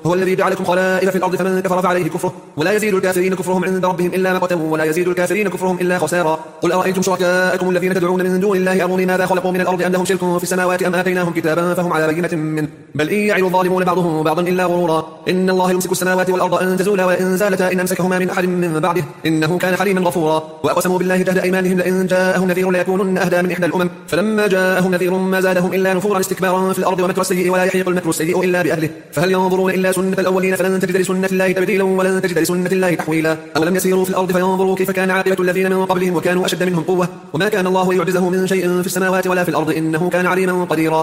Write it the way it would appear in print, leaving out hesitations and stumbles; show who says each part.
Speaker 1: هو الذي جعلكم خلائف في الأرض فمن كفر فعليه كفره ولا يزيد الكافرين كفرهم عند ربهم إلا مقتا ولا يزيد الكافرين كفرهم إلا خسارا. قل أرأيتم شركاءكم الذين تدعون من دون الله أروني ماذا خلقوا من الأرض أم لهم شرك في السماوات أم آتيناهم كتابا فهم على بينة منه بل إن يعد الظالمون بعضهم بعضا إلا غرورا. إن الله يمسك السماوات والأرض أن تزولا وإن زالتا إن أمسكهما من أحد من بعده إنه كان حليما غفورا. وأقسموا بالله جهد أيمانهم لئن جاءهم نذير ليكونن أهدى من إحدى الأمم فلما جاءهم نذير ما زادهم إلا نفورا استكبارا في الأرض ومكر السيء ولا يحيق المكر السيء إلا بأهله فهل ينظرون إلا سنة الأولين فلن تجد لسنة الله تبديلا ولن تجد لسنة الله تحويلا. أولم يسيروا في الأرض فينظروا كيف كان عاقبة الذين من قبلهم وكانوا أشد منهم قوة وما كان الله يعجزه من شيء في السماوات ولا في الأرض إنه كان عليما قديرا.